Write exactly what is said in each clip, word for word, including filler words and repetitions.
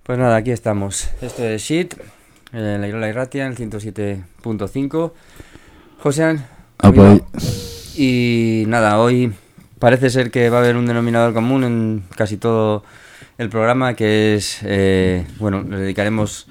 Pues nada, aquí estamos. Esto es Shit, en la Irola Irratia, en el ciento siete punto cinco. Josean. Apoy. Y nada, hoy parece ser que va a haber un denominador común en casi todo el programa, que es, eh, bueno, le dedicaremos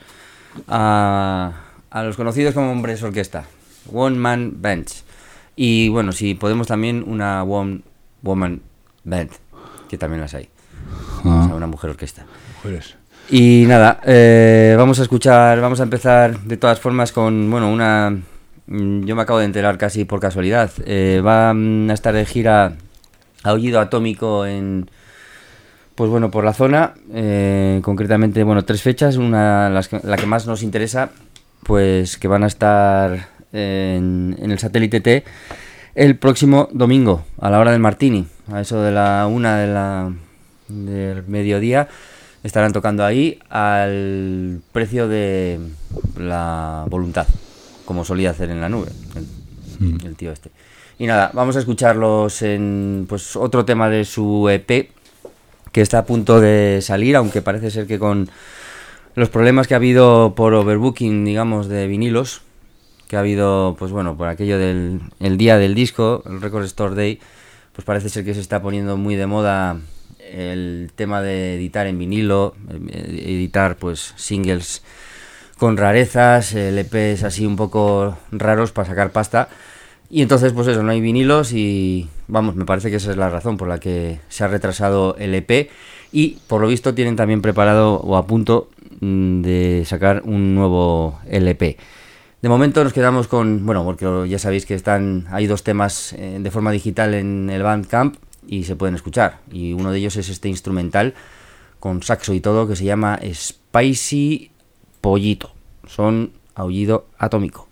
a, a los conocidos como hombres orquesta, One Man Bands. Y bueno, si podemos también una One Woman Band, que también las hay. Ah. O sea, una mujer orquesta. Mujeres. Y nada, eh, vamos a escuchar, vamos a empezar de todas formas con, bueno, una... Yo me acabo de enterar casi por casualidad. Eh, va a estar de gira Aullido Atómico en... Pues bueno, por la zona, eh, concretamente, bueno, tres fechas. Una, las que, la que más nos interesa, pues que van a estar en, en el Satélite T el próximo domingo, a la hora del Martini, a eso de la una de la, del mediodía. Estarán tocando ahí al precio de la voluntad, como solía hacer en la nube, el, el tío este. Y nada, vamos a escucharlos en pues otro tema de su E P, que está a punto de salir, aunque parece ser que con los problemas que ha habido por overbooking, digamos, de vinilos, que ha habido, pues bueno, por aquello del el día del disco, el Record Store Day, pues parece ser que se está poniendo muy de moda el tema de editar en vinilo, editar pues singles con rarezas, L Pes así un poco raros para sacar pasta. Y entonces pues eso, no hay vinilos y vamos, me parece que esa es la razón por la que se ha retrasado el E P. Y por lo visto tienen también preparado o a punto de sacar un nuevo L P. De momento nos quedamos con, bueno, porque ya sabéis que están, hay dos temas eh, de forma digital en el Bandcamp y se pueden escuchar, y uno de ellos es este instrumental con saxo y todo que se llama Spicy Pollito. Son Aullido Atómico.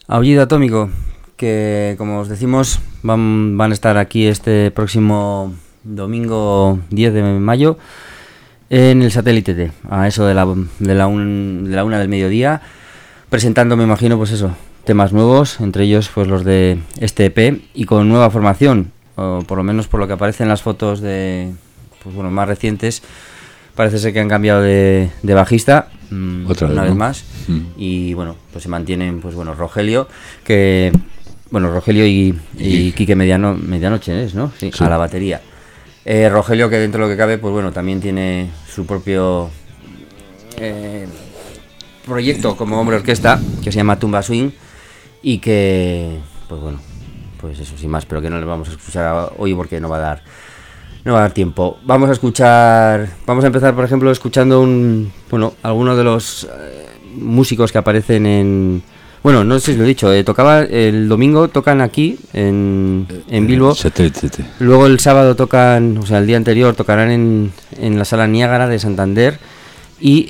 Aullido Atómico, que como os decimos van, van a estar aquí este próximo domingo diez de mayo en el Satélite T, a eso de la, de la, un, de la una del mediodía, presentando, me imagino, pues eso, temas nuevos, entre ellos pues los de este E P y con nueva formación, o por lo menos por lo que aparece en las fotos de, pues bueno, más recientes. Parece ser que han cambiado de, de bajista mmm, Otra una vez, vez ¿no? más Mm. y bueno, pues se mantienen, pues bueno, Rogelio, que bueno, Rogelio y, y Quique Mediano, Medianoche es, ¿no? Sí, Sí. a la batería. Eh, Rogelio, que dentro de lo que cabe, pues bueno, también tiene su propio eh, proyecto como hombre orquesta, que se llama Tumba Swing, y que, pues bueno, pues eso, sin más, pero que no le vamos a escuchar hoy porque no va a dar no va a dar tiempo. Vamos a escuchar, vamos a empezar, por ejemplo, escuchando un, bueno, algunos de los eh, músicos que aparecen en, bueno, no sé si lo he dicho, eh, tocaba el domingo, tocan aquí en, en Bilbo. Satélite T. Luego el sábado tocan, o sea, el día anterior tocarán en, en la Sala Niágara de Santander. Y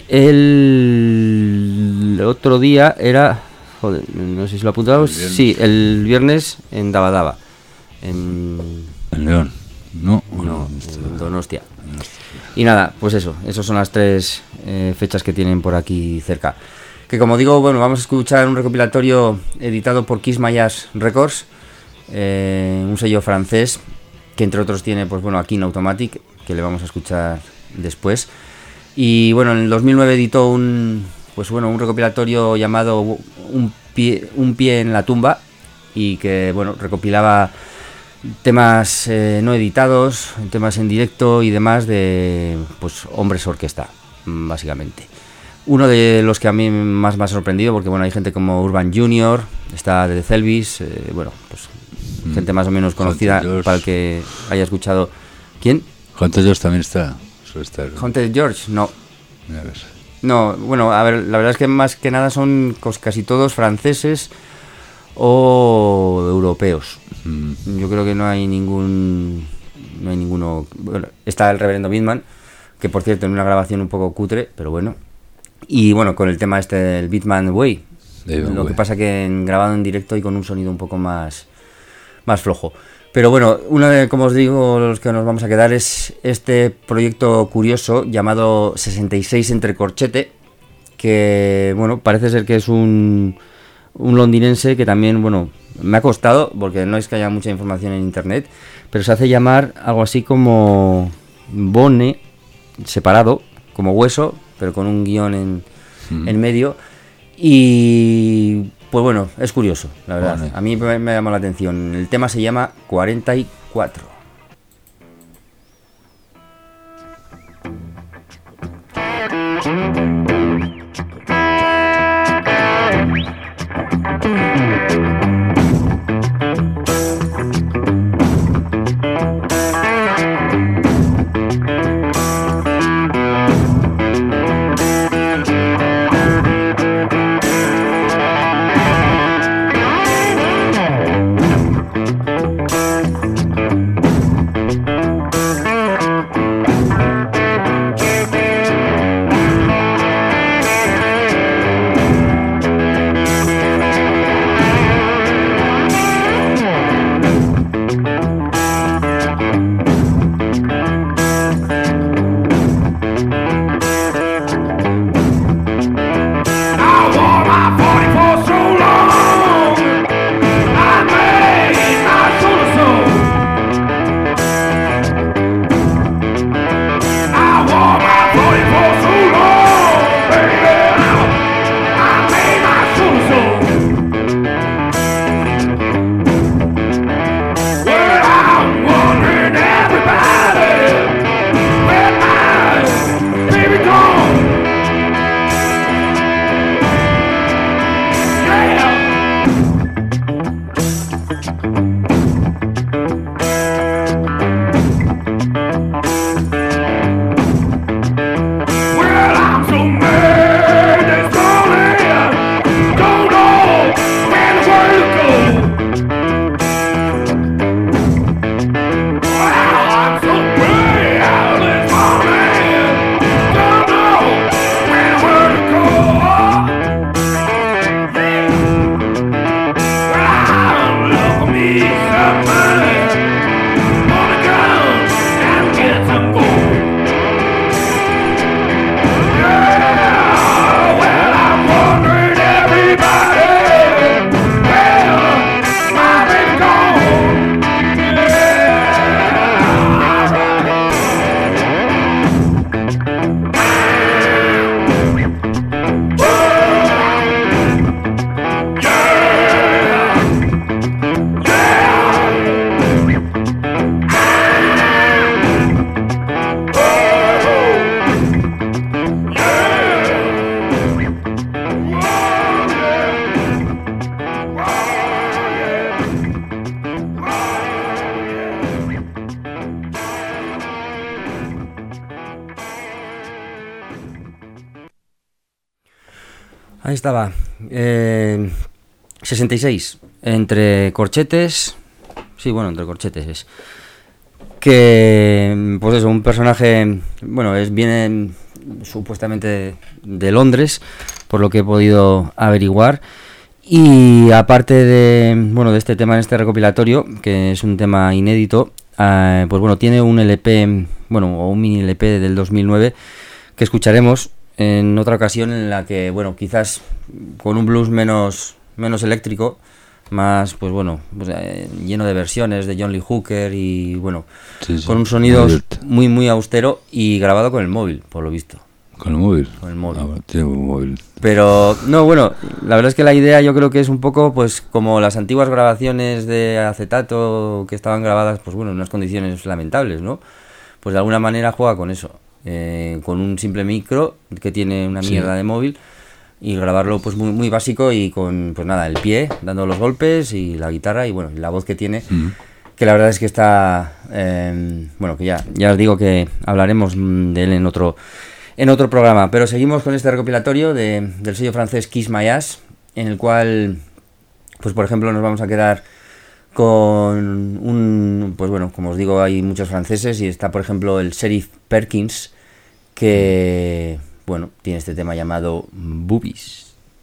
el otro día era, joder, no sé si lo he apuntado, El viernes. sí, el viernes en Dabadaba, en, En León. No, no, en Donostia. Y nada, pues eso, esas son las tres eh, fechas que tienen por aquí cerca. Que como digo, bueno, vamos a escuchar un recopilatorio editado por Kiss My Jazz Records, eh, un sello francés que entre otros tiene, pues bueno, aquí en Automatic, que le vamos a escuchar después. Y bueno, en el dos mil nueve editó un, pues bueno, un recopilatorio llamado Un pie, un pie en la tumba, y que bueno, recopilaba temas eh, no editados, temas en directo y demás de, pues, hombres orquesta, básicamente. Uno de los que a mí más me ha sorprendido, porque bueno, hay gente como Urban Junior, está de Celvis, eh, bueno, pues mm. gente más o menos conocida para el que haya escuchado. ¿Quién? Haunted George también está. Suele estar. Haunted George, no. Mira, ves. No, bueno, a ver, la verdad es que más que nada son cos- casi todos franceses o europeos. Mm. Yo creo que no hay ningún no hay ninguno. Bueno, está el Reverendo Bitman, que por cierto en una grabación un poco cutre, pero bueno. Y bueno, con el tema este del Bitman Way. David Lo Way. que pasa que en, grabado en directo y con un sonido un poco más más flojo. Pero bueno, uno de, como os digo, los que nos vamos a quedar es este proyecto curioso llamado sesenta y seis entre corchete, que bueno, parece ser que es un un londinense que también, bueno, me ha costado, porque no es que haya mucha información en internet, pero se hace llamar algo así como Bone, separado, como hueso, pero con un guión en, Mm. en medio. Y pues bueno, es curioso, la verdad. Bone. A mí me, me llamó la atención. El tema se llama cuarenta y cuatro. Ahí estaba. Eh, sesenta y seis. Entre corchetes. Sí, bueno, entre corchetes es. Que, pues eso, un personaje, bueno, es viene supuestamente de, de Londres, por lo que he podido averiguar. Y aparte de, bueno, de este tema en este recopilatorio, que es un tema inédito, eh, pues bueno, tiene un L P, bueno, o un mini L P del dos mil nueve que escucharemos en otra ocasión en la que, bueno, quizás con un blues menos, menos eléctrico, más, pues bueno, pues, eh, lleno de versiones de John Lee Hooker y, bueno, sí, sí, con un sonido muy, muy austero y grabado con el móvil, por lo visto. ¿Con el móvil? Con el móvil. Ah, tiene un móvil. Pero, no, bueno, la verdad es que la idea yo creo que es un poco, pues, como las antiguas grabaciones de acetato que estaban grabadas, pues bueno, en unas condiciones lamentables, ¿no? Pues de alguna manera juega con eso, eh, con un simple micro que tiene una mierda sí. de móvil, y grabarlo pues muy muy básico y con, pues nada, el pie, dando los golpes y la guitarra y bueno, la voz que tiene, mm. que la verdad es que está, eh, bueno, que ya, ya os digo que hablaremos de él en otro en otro programa, pero seguimos con este recopilatorio de, del sello francés Kiss My Ass, en el cual, pues por ejemplo, nos vamos a quedar con un, pues bueno, como os digo, hay muchos franceses y está por ejemplo el Sheriff Perkins, que, bueno, tiene este tema llamado Boobies.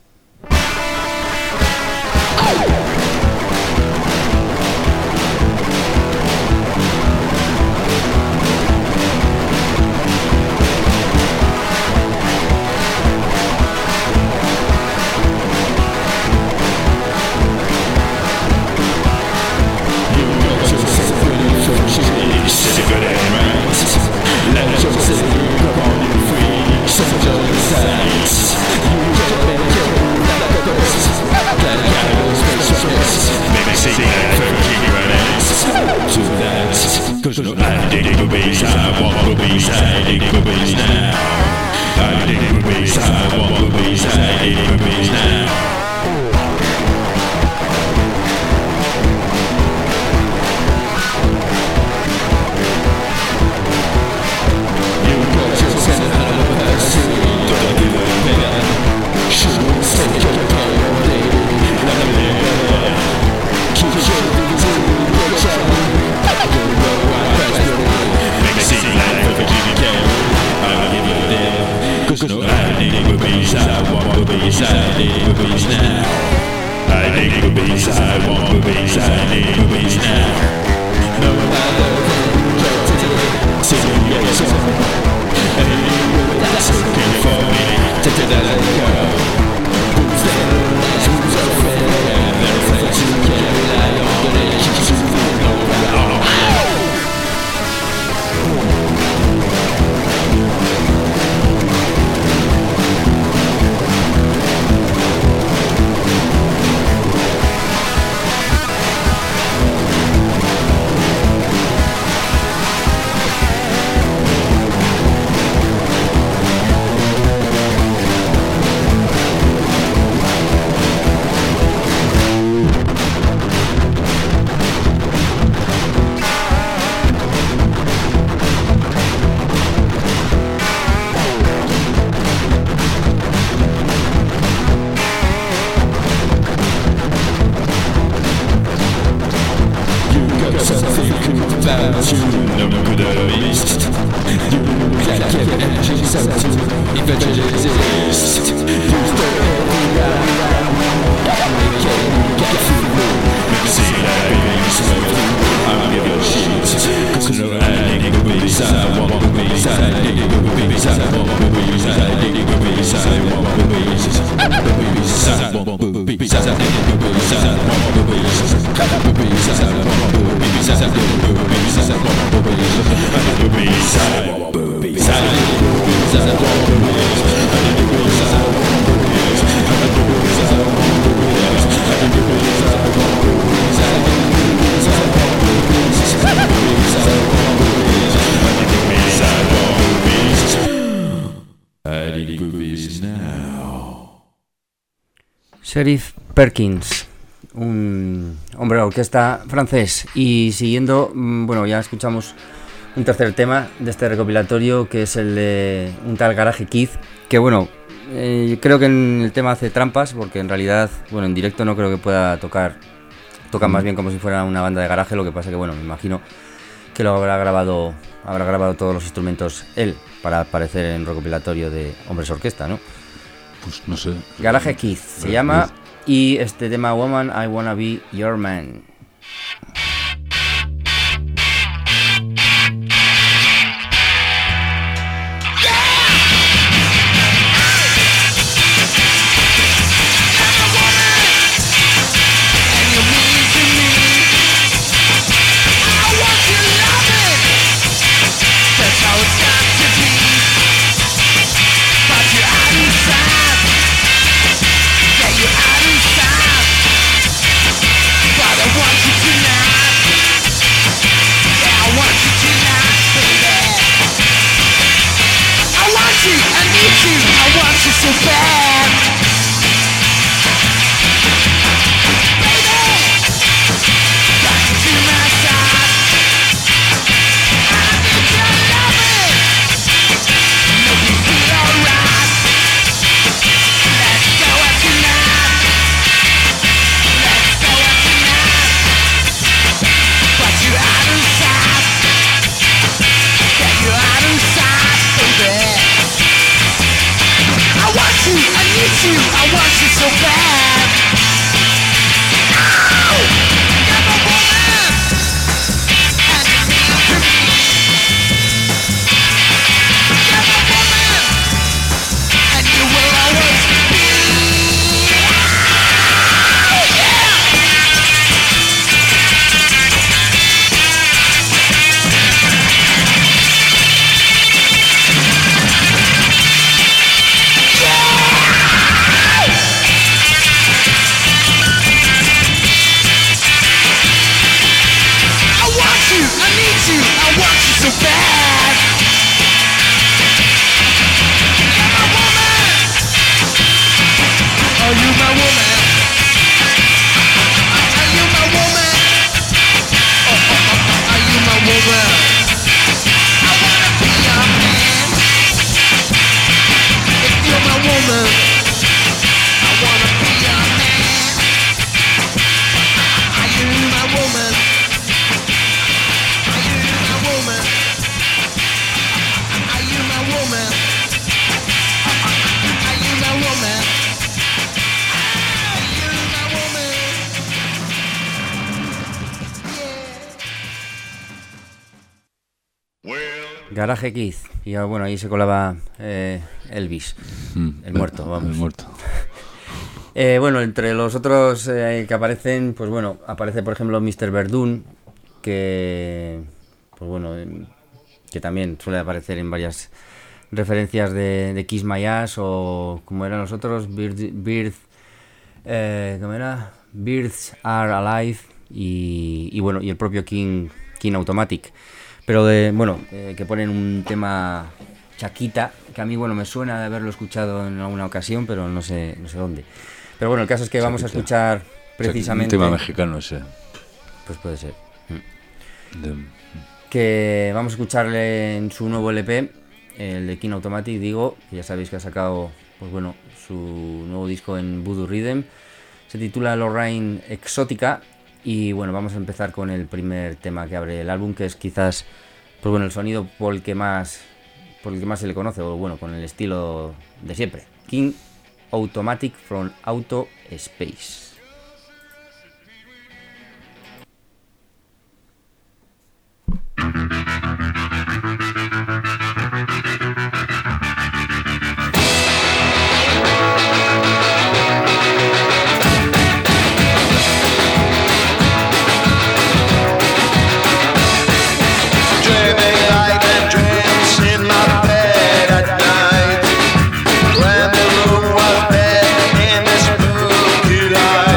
Cause no, I dig boobies, I want boobies, I dig boobies now. I dig boobies, I want boobies, I dig boobies now. Cause no, I dig boobies, I want boobies, I dig boobies now. I dig boobies, I want boobies, I dig boobies now. No other than singing your song, and that's looking for me to do that girl. Who's there? Who's afraid? And they're afraid to get rely on the nations who know around. Sheriff Perkins, un hombre de orquesta francés. Y siguiendo, bueno, ya escuchamos un tercer tema de este recopilatorio, que es el de un tal Garage Kid, que bueno, eh, creo que en el tema hace trampas, porque en realidad, bueno, en directo no creo que pueda tocar, toca más bien como si fuera una banda de garaje, lo que pasa que, bueno, me imagino que lo habrá grabado, habrá grabado todos los instrumentos él, para aparecer en recopilatorio de Hombres Orquesta, ¿no? Pues no sé. Garage Keith se llama, y este tema Woman, I Wanna Be Your Man. So bad, baby, got you to my side. I need your loving, make me feel alright. Let's go out tonight, let's go out tonight. But you're out of sight, yeah, you're out of sight, baby. I want you, I need you, I want you so bad. Oh, you're my woman, and you mean to me. You're my woman, and you will always be. Oh, yeah. I need you, I want you so bad. You're my woman. Are you my woman? Are you my woman? Oh, oh, oh, are you my woman? I wanna be your man. If you're my woman, I wanna be your man. Are you my woman? Garage Keith, y bueno, ahí se colaba eh, Elvis, Mm, el muerto, vamos. El muerto. Eh, bueno, entre los otros eh, que aparecen, pues bueno, aparece por ejemplo míster Verdun, que, pues bueno, eh, que también suele aparecer en varias referencias de, de Kiss My Ass, o como eran los otros, Bird, Bird eh, ¿cómo era? Birds Are Alive, y, y bueno, y el propio King, King Automatic. Pero de, bueno, eh, que ponen un tema Chaquita, que a mí, bueno, me suena de haberlo escuchado en alguna ocasión, pero no sé, no sé dónde. Pero bueno, el caso es que vamos a escuchar precisamente... Un tema mexicano ese. Pues puede ser. De... Que vamos a escucharle en su nuevo L P, el de King Automatic, digo, que ya sabéis que ha sacado, pues bueno, su nuevo disco en Voodoo Rhythm. Se titula Lorraine Exótica. Y bueno, vamos a empezar con el primer tema que abre el álbum, que es quizás, pues bueno, el sonido por el que más, por el que más se le conoce, o bueno, con el estilo de siempre. King Automatic from Auto Space. When the room was bad in the spooky light.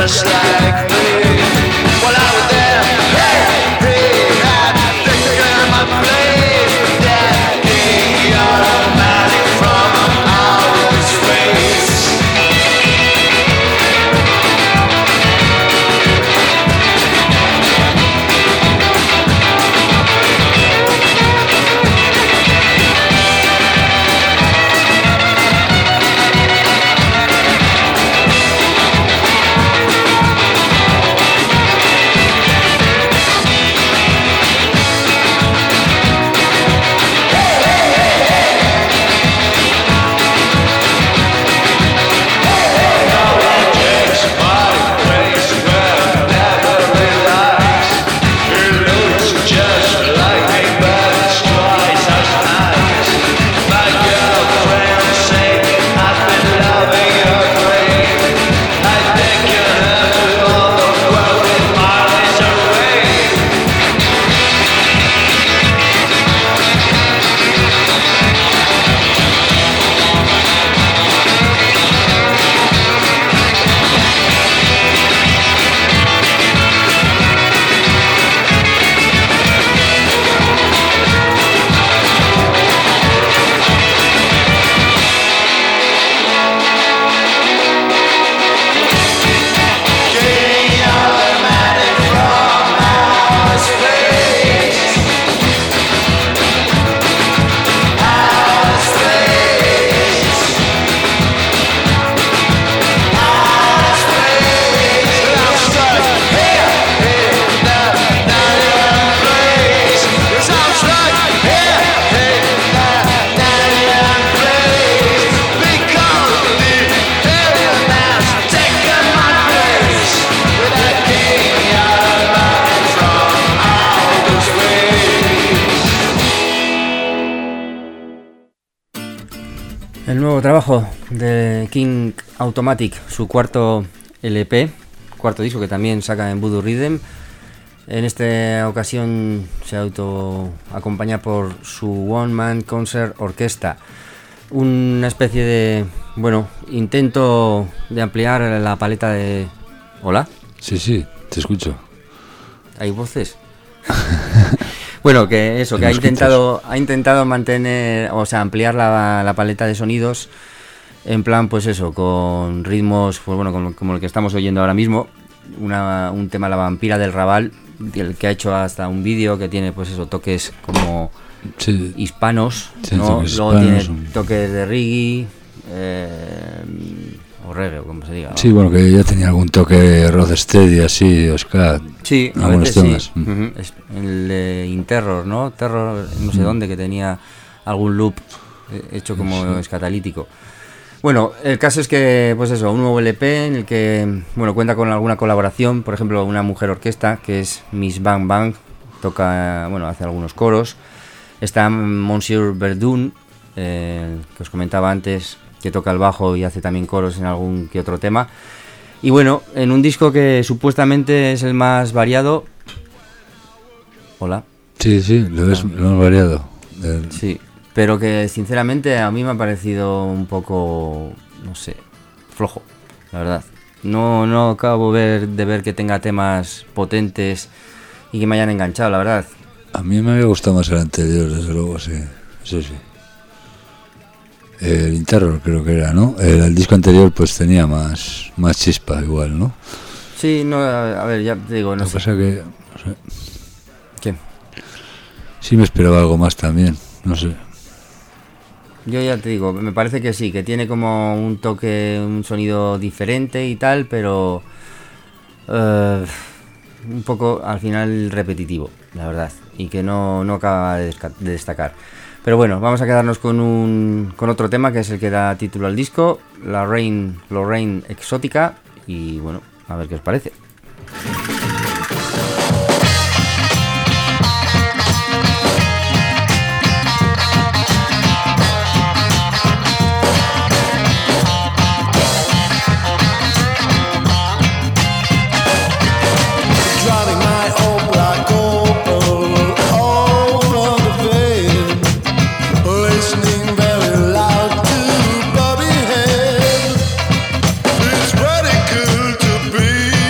just like me. While I was there, hey, he had taken my place. That king automatic from outer space. El nuevo trabajo de King Automatic, su cuarto L P, cuarto disco que también saca en Voodoo Rhythm. En esta ocasión se auto acompaña por su One Man Concert Orquesta, una especie de, bueno, intento de ampliar la paleta de... ¿Hola? Sí, sí, te escucho. ¿Hay voces? Bueno, que eso, que ha intentado, ha intentado mantener, o sea, ampliar la, la paleta de sonidos en plan, pues eso, con ritmos, pues bueno, como, como el que estamos oyendo ahora mismo, una, un tema La Vampira del Raval, del que ha hecho hasta un vídeo que tiene, pues eso, toques como Sí. hispanos, Sí, ¿no? toques Luego hispanos, tiene un- toques de reggae, eh, o reggae, o como se diga, ¿no? Sí, bueno, que ya tenía algún toque rocksteady así, Oscar. Sí, a algunos veces temas. sí. Mm. Ujú. Es el de Interror, ¿no? Terror, no sé Mm. dónde, que tenía algún loop eh, hecho como escatalítico. Bueno, el caso es que, pues eso, un nuevo L P en el que, bueno, cuenta con alguna colaboración, por ejemplo, una mujer orquesta, que es Miss Bang Bang, toca, bueno, hace algunos coros. Está Monsieur Verdun, eh, que os comentaba antes, que toca el bajo y hace también coros en algún que otro tema. Y bueno, en un disco que supuestamente es el más variado. Hola. Sí, sí, lo ves, Ah. lo hemos variado. El- Sí, pero que sinceramente a mí me ha parecido un poco, no sé, flojo, la verdad. No, no acabo ver, de ver que tenga temas potentes y que me hayan enganchado, la verdad. A mí me había gustado más el anterior, desde luego, sí. Eso sí. El Interror creo que era, ¿no? El, el disco anterior pues tenía más, más chispa igual, ¿no? Sí, no, a a ver, ya te digo, no Lo que sé. pasa que no sé, ¿Qué? sí me esperaba algo más también, no sé. Yo ya te digo, me parece que sí, que tiene como un toque, un sonido diferente y tal, pero eh, un poco al final repetitivo, la verdad, y que no, no acaba de, desca- de destacar. Pero bueno, vamos a quedarnos con un con otro tema que es el que da título al disco, la Rain, Lorraine Exótica, y bueno, a ver qué os parece. Driving my old black Opel over the veil, listening very loud to Bobby Head. It's pretty cool to be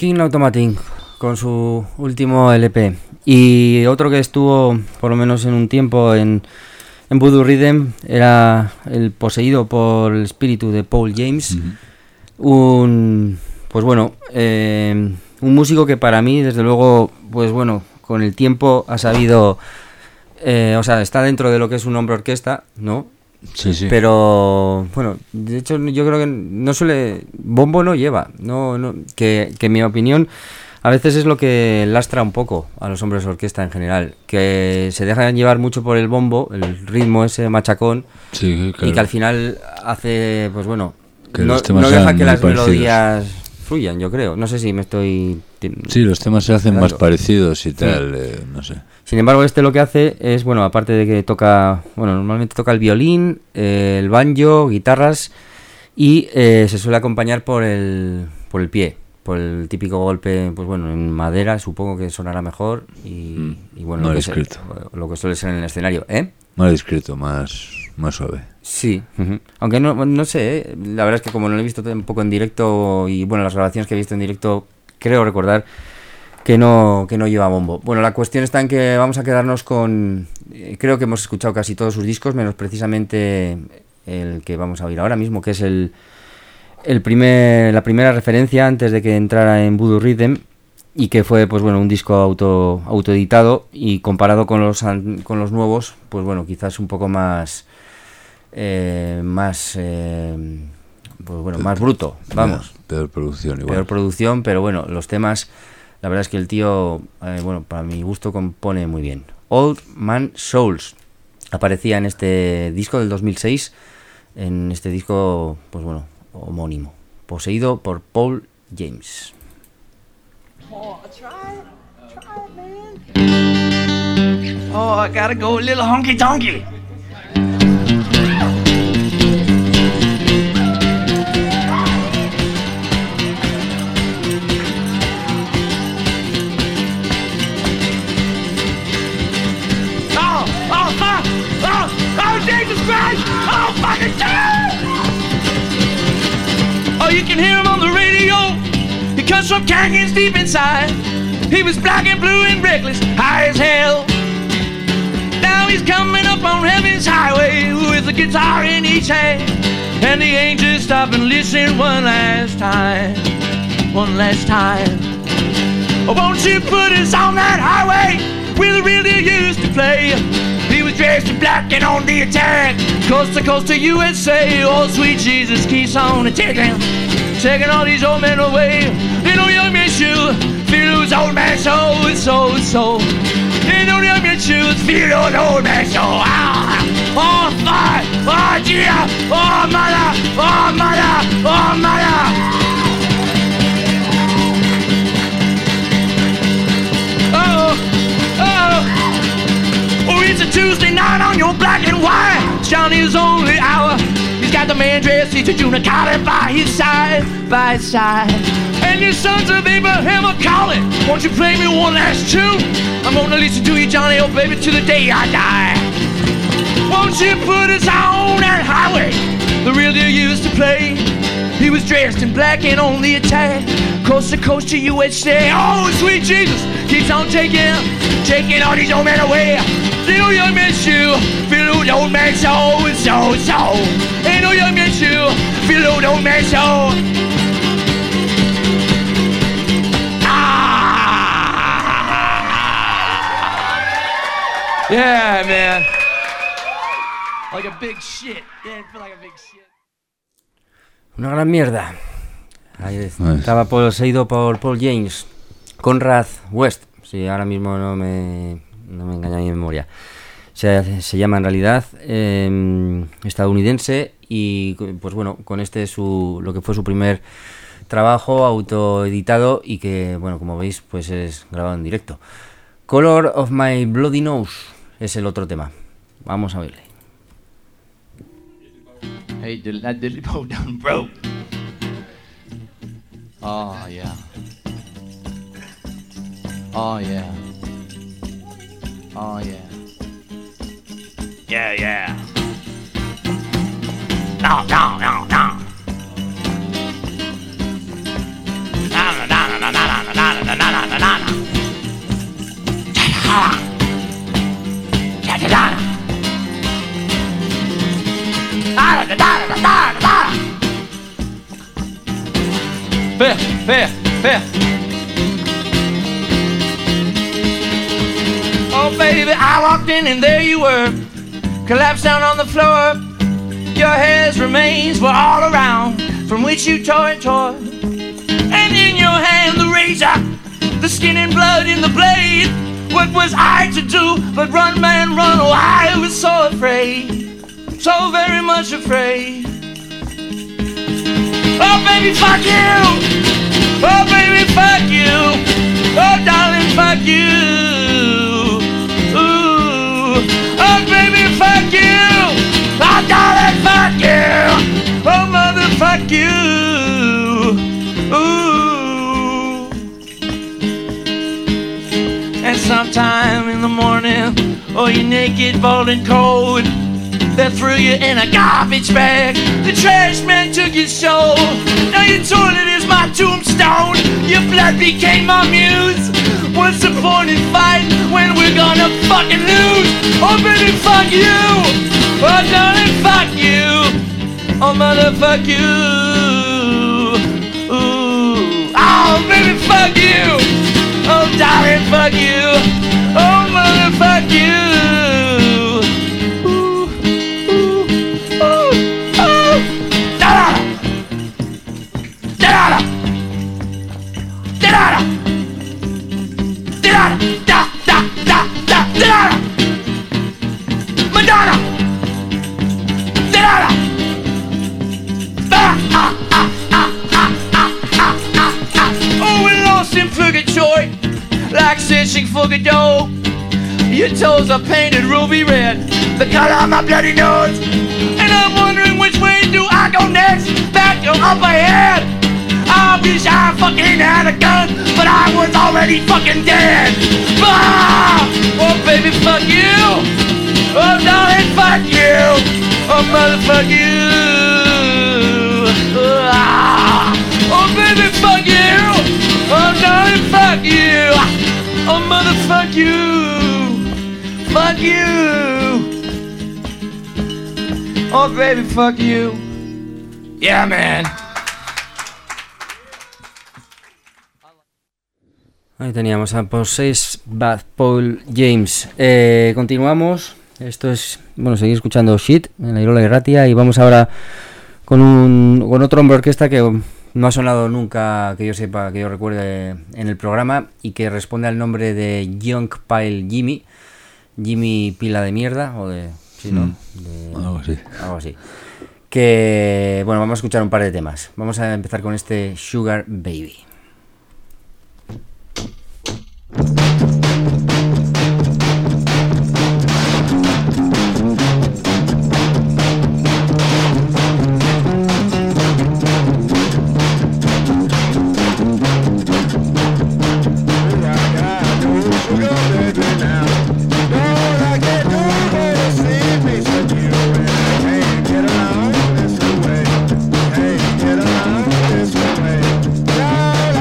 King Automatic con su último L P. Y otro que estuvo, por lo menos en un tiempo, en, en Voodoo Rhythm, era el Poseído por el Espíritu de Paul James. Uh-huh. Un, pues bueno, eh, un músico que para mí, desde luego, pues bueno, con el tiempo ha sabido, eh, o sea, está dentro de lo que es un hombre orquesta, ¿no? Sí, sí. Pero, bueno, de hecho yo creo que no suele, bombo no lleva, no, no, que, que en mi opinión a veces es lo que lastra un poco a los hombres de orquesta en general, que se dejan llevar mucho por el bombo, el ritmo ese machacón, sí, claro. Y que al final hace, pues bueno, que no, no deja que las parecidos. melodías fluyan, yo creo. No sé si me estoy... Sí, los temas se hacen claro. más parecidos y tal, sí. eh, no sé. Sin embargo, este lo que hace es, bueno, aparte de que toca, bueno, normalmente toca el violín, eh, el banjo, guitarras, y eh, se suele acompañar por el, por el pie. Por el típico golpe, pues bueno, en madera, supongo que sonará mejor y, mm, y bueno, lo que, se, lo que suele ser en el escenario, ¿eh? Más discreto, más, más suave. Sí, uh-huh. Aunque no, no sé, ¿eh? La verdad es que como no lo he visto un poco en directo y bueno, las grabaciones que he visto en directo, creo recordar que no, que no lleva bombo. Bueno, la cuestión está en que vamos a quedarnos con, eh, creo que hemos escuchado casi todos sus discos, menos precisamente el que vamos a oír ahora mismo, que es el El primer, la primera referencia antes de que entrara en Voodoo Rhythm y que fue, pues bueno, un disco auto autoeditado y comparado con los con los nuevos, pues bueno, quizás un poco más eh, más eh, pues bueno, más bruto, vamos. Peor producción igual. Peor producción, pero bueno, los temas, la verdad es que el tío, eh, bueno, para mi gusto compone muy bien. Old Man Souls aparecía en este disco del dos mil seis, en este disco, pues bueno, homónimo, poseído por Paul James. Oh, try it. Try it, man. Oh, I gotta go a little honky tonky. Oh, oh, fuck! Oh, oh, Jesus Christ! Oh, fucking shit! Oh, you can hear him on the radio. He comes from canyons deep inside. He was black and blue and reckless, high as hell. Now he's coming up on heaven's highway with a guitar in each hand. And the angels stop and listen one last time. One last time. Oh, won't you put us on that highway where the real deal used to play? He was dressed in black and on the attack, coast to coast to U S A. Oh, sweet Jesus keeps on taking, taking all these old men away. Little young man shoe, feel those old man soul, soul, soul. Little young man shoes, feel those old man soul. Ah, oh, fuck, oh, yeah, oh, mother, oh, mother, oh, mother. Oh, oh. Oh, it's a Tuesday night on your black and white. It's Johnny's only hour. He's got the man dressed, he's a Junior Collin by his side, by his side. And your sons of Abraham are calling. Won't you play me one last tune? I'm gonna listen to you, Johnny, oh baby, till the day I die. Won't you put us on that highway the real deal used to play? He was dressed in black and on the attack, coast to coast to U S A. Oh, sweet Jesus keeps on taking, taking all these old men away. Little young man shoe, feel old old man soul, so, so. Ain't no young man shoe, feel old old man soul. Ah! Yeah, man. Like a big shit. Yeah, it feel like a big shit. Una gran mierda. Ahí estaba poseído por Paul James. Conrad West, si ahora mismo no me, no me engaña mi memoria. Se, se llama en realidad, eh, estadounidense, y pues bueno, con este su lo que fue su primer trabajo autoeditado y que, bueno, como veis, pues es grabado en directo. Color of My Bloody Nose es el otro tema. Vamos a verle. Hey, that diddly bow done broke. Oh, yeah. Oh, yeah. Oh, yeah. Yeah, yeah. No, no, no, no. No, no, no, no, no, no. Fair, fair, fair. Oh, baby, I walked in and there you were, collapsed down on the floor. Your hair's remains were all around, from which you tore and tore. And in your hand the razor, the skin and blood in the blade. What was I to do but run, man, run? Oh, I was so afraid, so very much afraid. Oh, baby, fuck you. Oh, baby, fuck you. Oh, darling, fuck you. Ooh. Oh, baby, fuck you. Oh, darling, fuck you. Oh, mother, fuck you. Ooh. And sometime in the morning, oh, you're naked, bald and cold. They threw you in a garbage bag. The trash man took your soul. Now your toilet is my tombstone. Your blood became my muse. What's the point in fighting when we're gonna fucking lose? Oh, baby, fuck you. Oh, darling, fuck you. Oh, motherfuck you. Ooh. Oh, baby, fuck you. Oh, darling, fuck you. Oh, motherfuck you. Madonna! Oh, we're lost in purgatory, like searching for Godot. Your toes are painted ruby red, the color of my bloody nose. And I'm wondering which way do I go next, back or up ahead. I wish I fucking had a gun, but I was already fucking dead. Ah! Oh, baby, fuck you. Oh, darling, fuck you. Oh, motherfuck you. Ah! Oh, baby, fuck you. Oh, darling, fuck you. Oh, motherfuck you. Fuck you. Oh, baby, fuck you. Yeah, man. Ahí teníamos a Possessed Bad Paul James. Eh, continuamos. Esto es, bueno, seguir escuchando Shit en la Irola y Ratia. Y vamos ahora con un con otro hombre orquesta que no ha sonado nunca, que yo sepa, que yo recuerde en el programa, y que responde al nombre de Young Pile Jimmy. Jimmy Pila de Mierda, o de... Sí, ¿no? De, algo así. Algo así. Que, bueno, vamos a escuchar un par de temas. Vamos a empezar con este Sugar Baby. Hey, get along this way.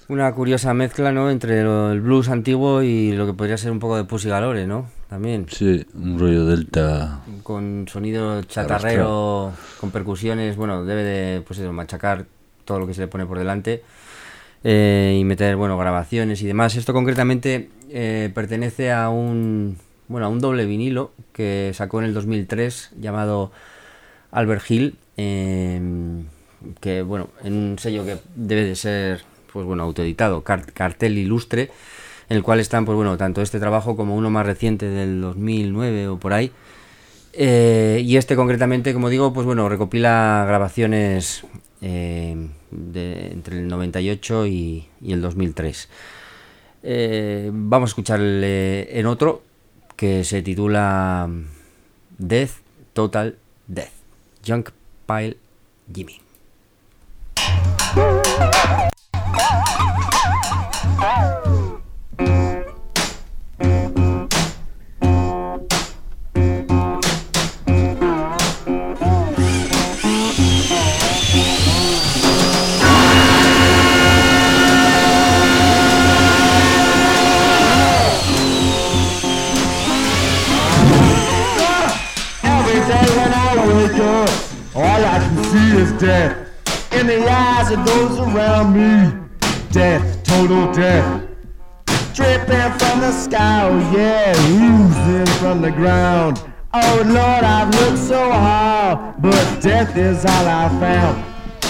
Una curiosa mezcla, ¿no? Entre lo- el blues antiguo y lo que podría ser un poco de Pussy Galore, ¿no? También. Sí, un rollo delta. Con sonido chatarrero, con percusiones, bueno, debe de, pues eso, machacar todo lo que se le pone por delante eh, y meter, bueno, grabaciones y demás. Esto concretamente eh, pertenece a un, bueno, a un doble vinilo que sacó en el dos mil tres llamado Albert Hill, eh, que, bueno, en un sello que debe de ser, pues bueno, autoeditado, Car- Cartel Ilustre, en el cual están, pues bueno, tanto este trabajo como uno más reciente del dos mil nueve o por ahí. Eh, y este concretamente, como digo, pues bueno, recopila grabaciones eh, de, entre el noventa y ocho y, y el dos mil tres. Eh, vamos a escucharle en otro que se titula Death, Total Death, Junk Pile Jimmy. Every day when I wake up, all I can see is death. In the eyes of those around me, death, total death. Dripping from the sky, oh yeah, oozing from the ground. Oh Lord, I've looked so hard, but death is all I found.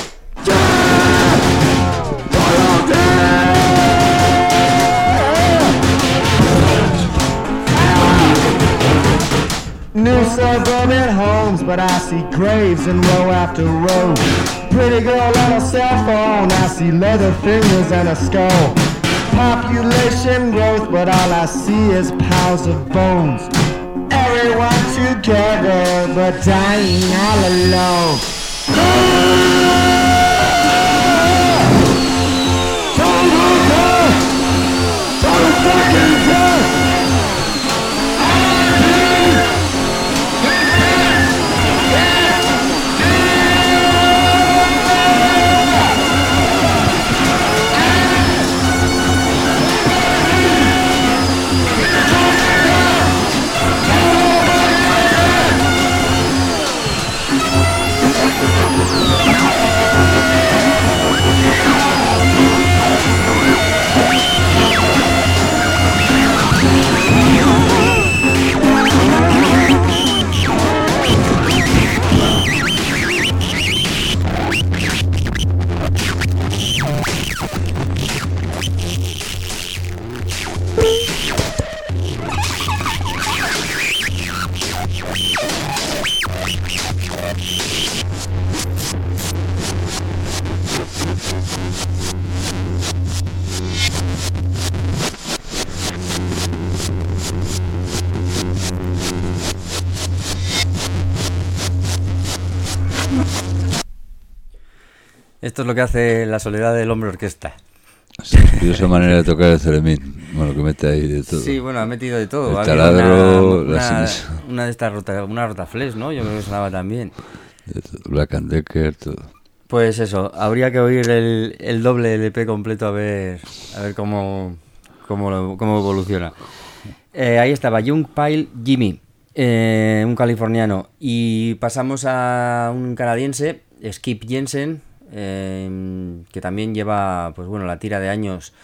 Death! Total death! New suburban homes, but I see graves in row after row. Pretty girl on a cell phone, I see leather fingers and a skull. Population growth, but all I see is piles of bones. Everyone together, but dying all alone. Total death! Total fucking death! Esto es lo que hace la soledad del hombre orquesta. Sí, curiosa manera de tocar el ceremín. Bueno, que mete ahí de todo. Sí, bueno, ha metido de todo. El Ha habido taladro, una, las una, sinis- una de estas rota, una rotaflex, ¿no? Yo creo que sonaba también. de todo. Black and Decker, todo. Pues eso, habría que oír el, el doble L P completo a ver a ver cómo, cómo, lo- cómo evoluciona. Eh, ahí estaba Young Pile Jimmy, eh, un californiano. Y pasamos a un canadiense, Skip Jensen, eh, que también lleva, pues bueno, la tira de años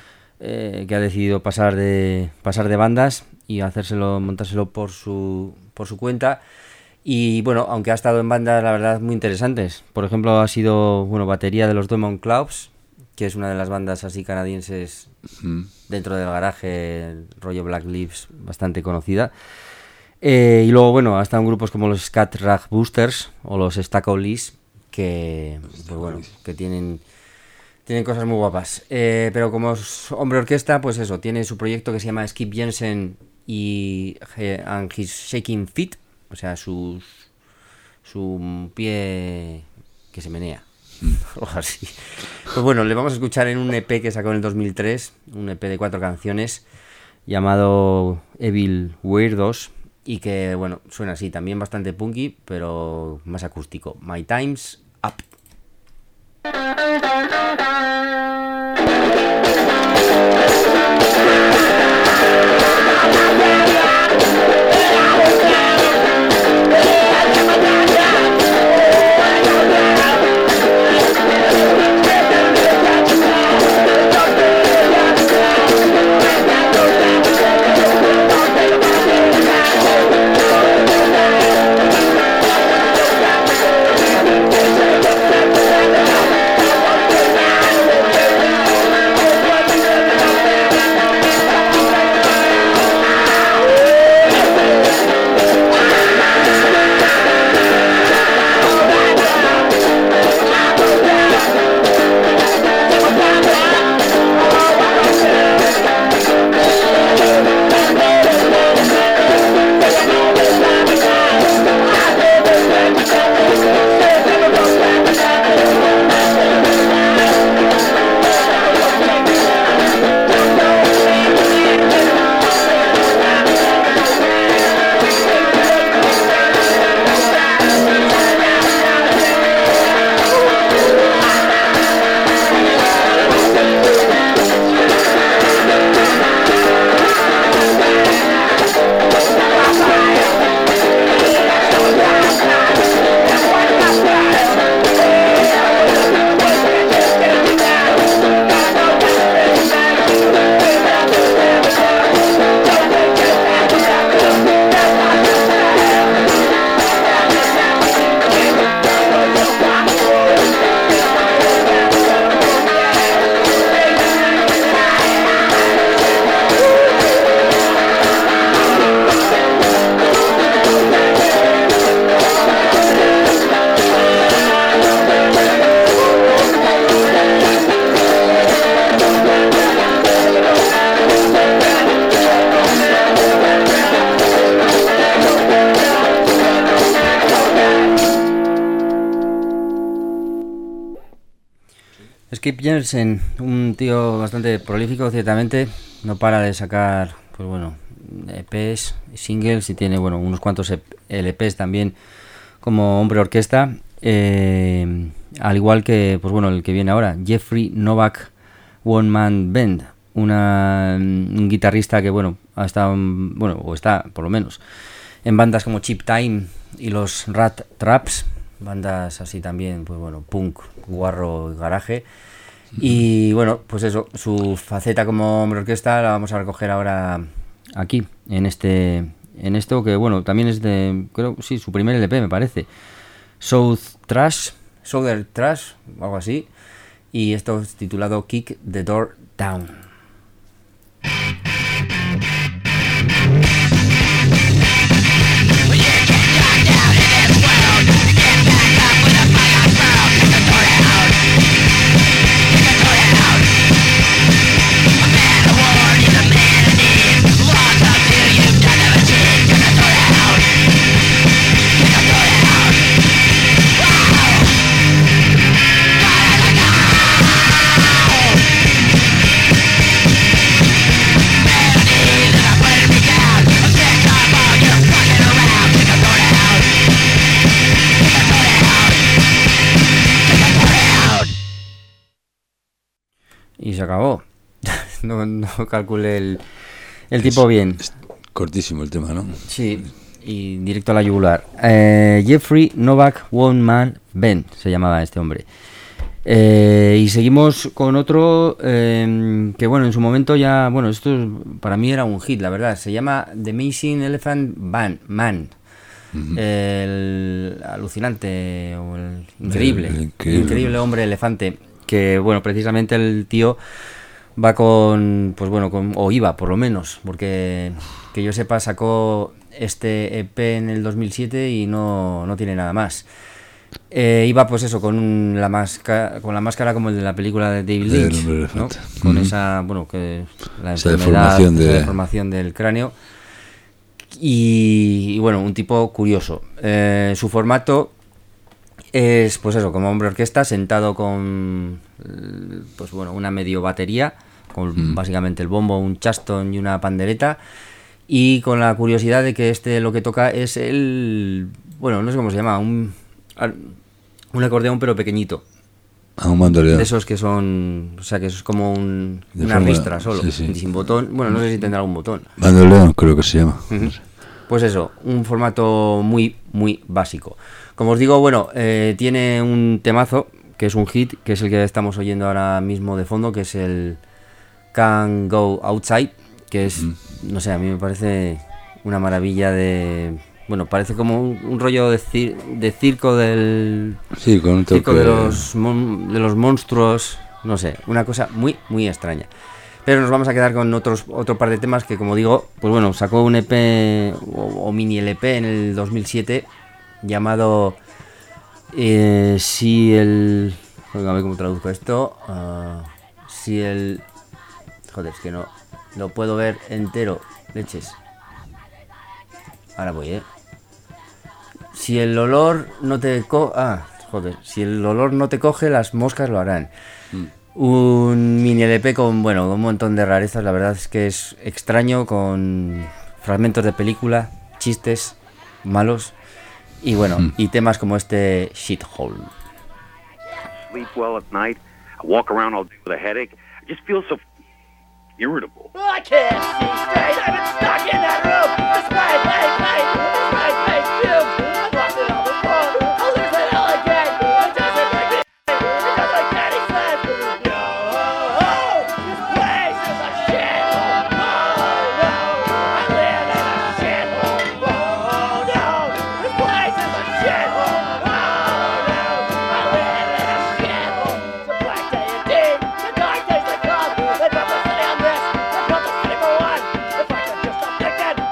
eh, que ha decidido pasar de pasar de bandas y hacérselo, montárselo por su por su cuenta. Y bueno, aunque ha estado en bandas, la verdad, muy interesantes. Por ejemplo, ha sido, bueno, batería de los Demon Clouds, que es una de las bandas así canadienses Mm. dentro del garaje, rollo Black Leaves, bastante conocida. Eh, y luego, bueno, ha estado en grupos como los Scat Rag Boosters o los Stacko Lees, que, pues bueno, que tienen, tienen cosas muy guapas. Eh, pero como es hombre orquesta, pues eso, tiene su proyecto que se llama Skip Jensen y eh, and His Shaking Feet, o sea, sus, su pie que se menea. Algo así. Pues bueno, le vamos a escuchar en un E P que sacó en el dos mil tres, un E P de cuatro canciones llamado Evil Weirdos, y que, bueno, suena así, también bastante punky, pero más acústico. My Time's Up. Skip Jensen, un tío bastante prolífico, ciertamente, no para de sacar, pues bueno, E Pes, singles, y tiene, bueno, unos cuantos L Pes también como hombre orquesta, eh, al igual que, pues bueno, el que viene ahora, Jeffrey Novak One Man Band, una, un guitarrista que, bueno, ha estado, bueno, o está, por lo menos, en bandas como Cheap Time y los Rat Traps, bandas así también, pues bueno, punk, guarro y garaje. Y bueno, pues eso, su faceta como hombre orquesta la vamos a recoger ahora aquí, en este en esto que, bueno, también es de, creo, sí, su primer L P, me parece. South Trash, Southern Trash, o algo así. Y esto es titulado Kick the Door Down. Y se acabó. no, no calculé el, el tipo es, bien. Es cortísimo el tema, ¿no? Sí, y directo a la yugular. Eh, Jeffrey Novak One Man Band se llamaba este hombre. Eh, y seguimos con otro eh, que, bueno, en su momento ya, bueno, esto para mí era un hit, la verdad. Se llama The Amazing Elephant Band, Man. Uh-huh. El alucinante o el increíble, el, el increíble. increíble hombre elefante. Que, bueno, precisamente el tío va con, pues bueno, con, o iba por lo menos, porque que yo sepa sacó este E P en el dos mil siete y no, no tiene nada más. Eh, iba pues eso, con un, la máscara, con la máscara como el de la película de David Lynch, ¿no? Con mm. esa, bueno, que la esa enfermedad, deformación, de... la deformación del cráneo. Y, y bueno, un tipo curioso. Eh, su formato es, pues eso, como hombre orquesta, sentado con, pues bueno, una medio batería, con mm. básicamente el bombo, un chaston y una pandereta, y con la curiosidad de que este lo que toca es el, bueno, no sé cómo se llama, un, un acordeón pero pequeñito. Ah, un bandoneón. De esos que son, o sea, que es como un, una forma, ristra solo, sí, sí. sin botón, bueno, no sé si tendrá algún botón. Bandoneón creo que se llama. Uh-huh. Pues eso, un formato muy, muy básico. Como os digo, bueno, eh, tiene un temazo, que es un hit, que es el que estamos oyendo ahora mismo de fondo, que es el Can't Go Outside, que es, mm. no sé, a mí me parece una maravilla de... Bueno, parece como un, un rollo de, cir- de circo del... Sí, con un toque... Circo de los, mon- de los monstruos, no sé, una cosa muy, muy extraña. Pero nos vamos a quedar con otros otro par de temas que, como digo, pues bueno, sacó un E P o, o mini L P en el dos mil siete llamado eh, Si el... A ver cómo traduzco esto. Uh, si el... Joder, es que no lo puedo ver entero. Leches. Ahora voy, ¿eh? Si el olor no te... Co- ah, joder. Si el olor no te coge, las moscas lo harán. Mm. Un mini L P con, bueno, un montón de rarezas. La verdad es que es extraño, con fragmentos de película, chistes malos y bueno, mm. y temas como este Shithole. Sleep well at night. I walk around all day with a headache. I just feel so irritable. Oh, I can't see straight. I've been stuck in that room. This right, right, right. This right, right, fumes. I lost it on the phone. I'll lose it all again. It doesn't make me. It doesn't make any sense. No, this place is a shithole. Oh no, I live in a shithole. Oh no, this place is a shithole. Oh no, I live in a shithole. It's a black day indeed. The dark days that come. They put the city on this. They put the city for one. In fact, I'm just addicted.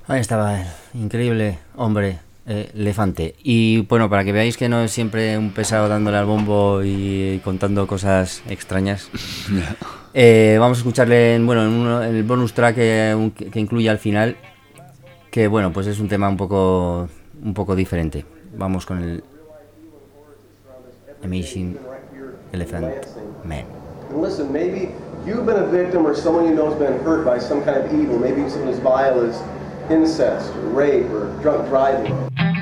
Ahí estaba el increíble hombre eh, elefante. Y bueno, para que veáis que no es siempre un pesado dándole al bombo y contando cosas extrañas, eh, vamos a escucharle en, bueno, en, uno, en el bonus track que, un, que incluye al final, que bueno, pues es un tema un poco, un poco diferente. Vamos con el Amazing Elephant Man. And listen, maybe you've been a victim or someone you know has been hurt by some kind of evil, maybe something as vile as incest or rape or drunk driving.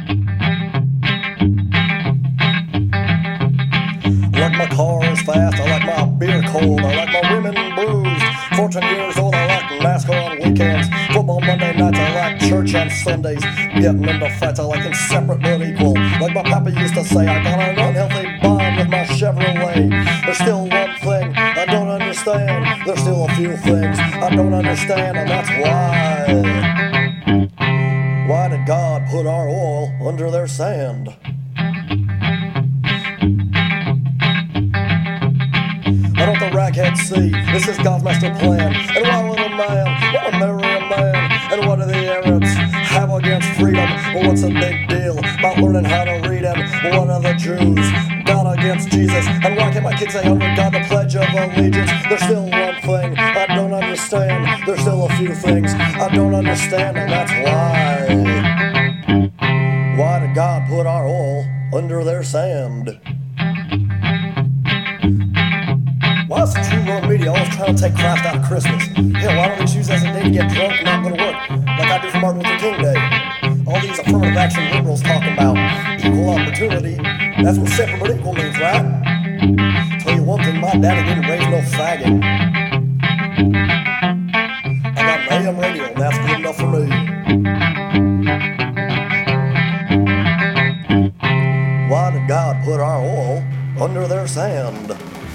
I like my cars fast, I like my beer cold, I like my women bruised. fourteen years old, I like NASCAR on weekends. Football Monday nights, I like church on Sundays. Getting into fights, I like them separate but equal. Like my papa used to say, I got an unhealthy bond with my Chevrolet. There's still one thing I don't understand. There's still a few things I don't understand, and that's why. Why did God put our oil under their sand? Why don't the ragheads see this is God's master plan? And why would a man want to marry a man? And what do the Arabs have against freedom? Well, what's the big deal about learning how to read? And what are the Jews got against Jesus? And why can't my kids say under God the Pledge of Allegiance? There's still one thing I don't understand. There's still a few things I don't understand, and that's why. Why did God put our oil under their sand? Why is the true world media always trying to take Christ out of Christmas? Hell, why don't they choose as a day to get drunk and not go to work, like I do for Martin Luther King Day? All these affirmative action liberals talking about equal opportunity. That's what separate but equal means, right? Tell you one thing, my daddy didn't raise no faggot. I got an A M radio, and that's good enough for me. Why did God put our oil under their sand?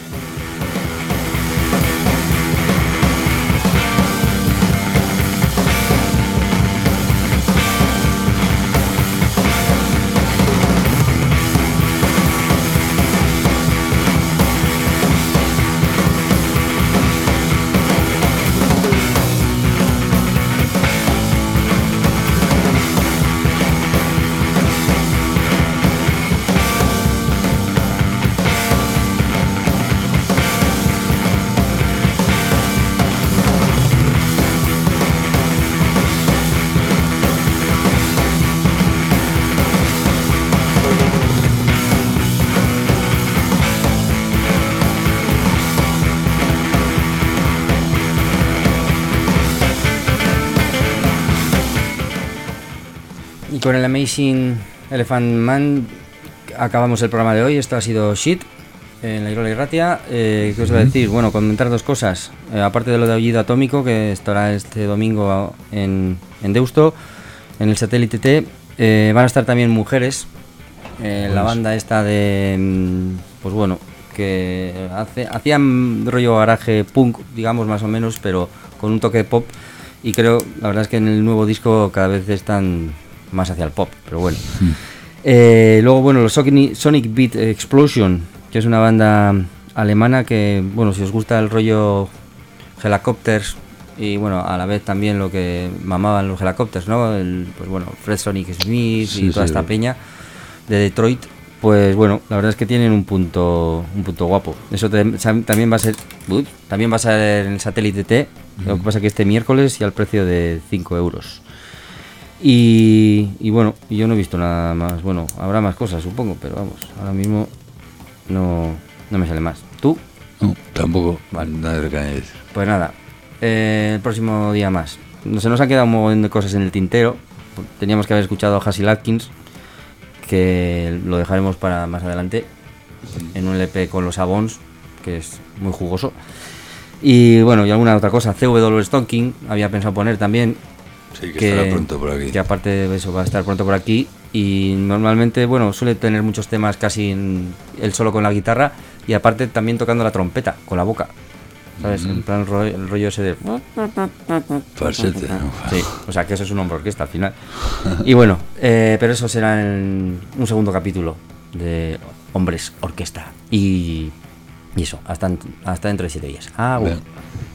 Con el Amazing Elephant Man acabamos el programa de hoy. Esto ha sido Shit en la Irola y Ratia. Eh, ¿Qué os iba a decir? Bueno, comentar dos cosas. Eh, aparte de lo de Aullido Atómico, que estará este domingo en, en Deusto, en el Satélite T, eh, van a estar también mujeres. Eh, la banda esta de, pues bueno, que hace, hacían rollo garaje punk, digamos, más o menos, pero con un toque de pop. Y creo, la verdad es que en el nuevo disco cada vez están más hacia el pop, pero bueno. Mm. Eh, luego, bueno, los Sonic Beat Explosion, que es una banda alemana que, bueno, si os gusta el rollo Helicopters y, bueno, a la vez también lo que mamaban los Helicopters, ¿no? El, pues bueno, Fred Sonic Smith sí, y toda sí, esta sí. peña de Detroit, pues bueno, la verdad es que tienen un punto un punto guapo. Eso te, también va a ser uy, también va a ser en el Satélite T, mm. lo que pasa que este miércoles y al precio de cinco euros. Y, y bueno, yo no he visto nada más. Bueno, habrá más cosas, supongo, pero vamos, ahora mismo no, no me sale más. ¿Tú? No, tampoco. Vale. Nada de caer. Pues nada, eh, el próximo día más. Se nos han quedado un montón de cosas en el tintero. Teníamos que haber escuchado a Hasil Atkins, que lo dejaremos para más adelante, en un L P con los Avons, que es muy jugoso. Y bueno, y alguna otra cosa. C W Stonking había pensado poner también. Sí, que, que estará pronto por aquí. Que aparte de eso va a estar pronto por aquí. Y normalmente, bueno, suele tener muchos temas casi en, él solo con la guitarra. Y aparte también tocando la trompeta, con la boca. ¿Sabes? Mm-hmm. En plan el rollo, el rollo ese de... Falsete, ¿no? Sí, o sea que eso es un hombre orquesta al final. Y bueno, eh, pero eso será en un segundo capítulo de Hombres Orquesta. Y, y eso, hasta, hasta dentro de siete días. Ah, bueno.